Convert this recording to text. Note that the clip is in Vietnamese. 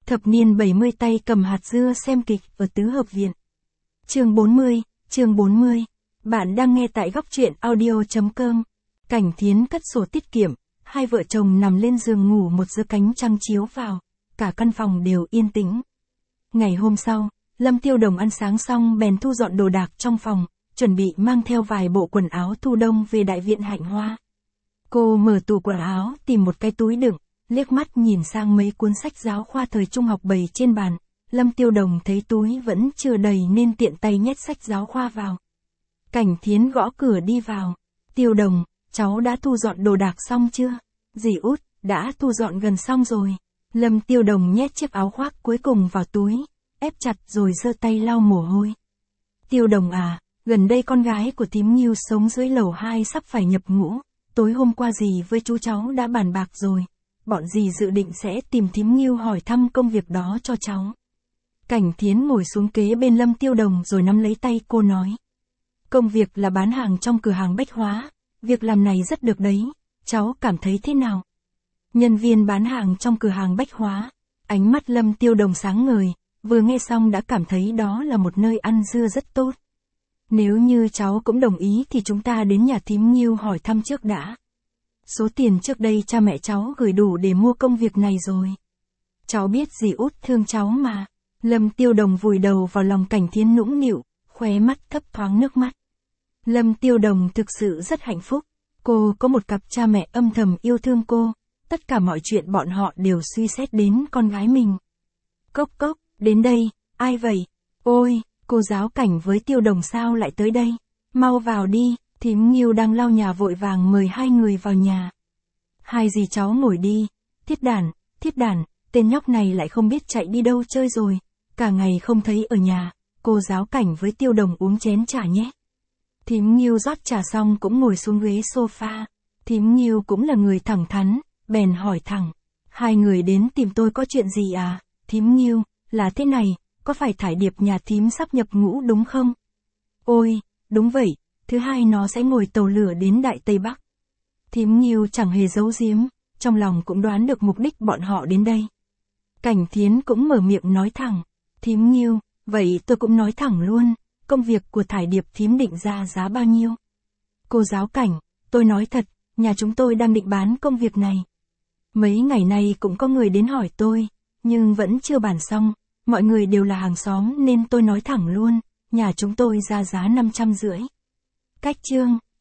Thập niên 70 tay cầm hạt dưa xem kịch ở tứ hợp viện. Chương 40. Bạn đang nghe tại góc truyện audio.com. Cảnh Thiến cất sổ tiết kiệm, hai vợ chồng nằm lên giường ngủ một giấc cánh trăng chiếu vào, cả căn phòng đều yên tĩnh. Ngày hôm sau, Lâm Tiêu Đồng ăn sáng xong bèn thu dọn đồ đạc trong phòng, chuẩn bị mang theo vài bộ quần áo thu đông về đại viện Hạnh Hoa. Cô mở tủ quần áo tìm một cái túi đựng, liếc mắt nhìn sang mấy cuốn sách giáo khoa thời trung học bày trên bàn. Lâm Tiêu Đồng thấy túi vẫn chưa đầy nên tiện tay nhét sách giáo khoa vào. Cảnh Thiến gõ cửa đi vào. Tiêu Đồng, cháu đã thu dọn đồ đạc xong chưa? Dì út, đã thu dọn gần xong rồi. Lâm Tiêu Đồng nhét chiếc áo khoác cuối cùng vào túi, ép chặt rồi giơ tay lau mồ hôi. Tiêu Đồng à, gần đây con gái của thím Nghiêu sống dưới lầu 2 sắp phải nhập ngũ. Tối hôm qua dì với chú cháu đã bàn bạc rồi. Bọn dì dự định sẽ tìm thím Nghiêu hỏi thăm công việc đó cho cháu. Cảnh Thiến ngồi xuống kế bên Lâm Tiêu Đồng rồi nắm lấy tay cô nói. Công việc là bán hàng trong cửa hàng bách hóa, việc làm này rất được đấy, cháu cảm thấy thế nào? Nhân viên bán hàng trong cửa hàng bách hóa, ánh mắt Lâm Tiêu Đồng sáng ngời, vừa nghe xong đã cảm thấy đó là một nơi ăn dưa rất tốt. Nếu như cháu cũng đồng ý thì chúng ta đến nhà thím Nghiêu hỏi thăm trước đã. Số tiền trước đây cha mẹ cháu gửi đủ để mua công việc này rồi. Cháu biết dì út thương cháu mà. Lâm Tiêu Đồng vùi đầu vào lòng Cảnh Thiến nũng nịu, khóe mắt thấp thoáng nước mắt. Lâm Tiêu Đồng thực sự rất hạnh phúc. Cô có một cặp cha mẹ âm thầm yêu thương cô. Tất cả mọi chuyện bọn họ đều suy xét đến con gái mình. Cốc cốc, đến đây, ai vậy? Ôi, cô giáo Cảnh với Tiêu Đồng sao lại tới đây? Mau vào đi, thím Nghiêu đang lau nhà vội vàng mời hai người vào nhà. Hai dì cháu ngồi đi. Thiết đản, tên nhóc này lại không biết chạy đi đâu chơi rồi. Cả ngày không thấy ở nhà, cô giáo Cảnh với Tiêu Đồng uống chén trà nhé. Thím Nghiêu rót trà xong cũng ngồi xuống ghế sofa. Thím Nghiêu cũng là người thẳng thắn, bèn hỏi thẳng. Hai người đến tìm tôi có chuyện gì à? Thím Nghiêu, là thế này, có phải thải điệp nhà thím sắp nhập ngũ đúng không? Ôi, đúng vậy, thứ hai nó sẽ ngồi tàu lửa đến Đại Tây Bắc. Thím Nghiêu chẳng hề giấu giếm, trong lòng cũng đoán được mục đích bọn họ đến đây. Cảnh Thiến cũng mở miệng nói thẳng. Thím Nghiêu, vậy tôi cũng nói thẳng luôn, công việc của thải điệp thím định ra giá bao nhiêu? Cô giáo Cảnh, tôi nói thật, nhà chúng tôi đang định bán công việc này. Mấy ngày nay cũng có người đến hỏi tôi, nhưng vẫn chưa bàn xong, mọi người đều là hàng xóm nên tôi nói thẳng luôn, nhà chúng tôi ra giá 550. Cách chương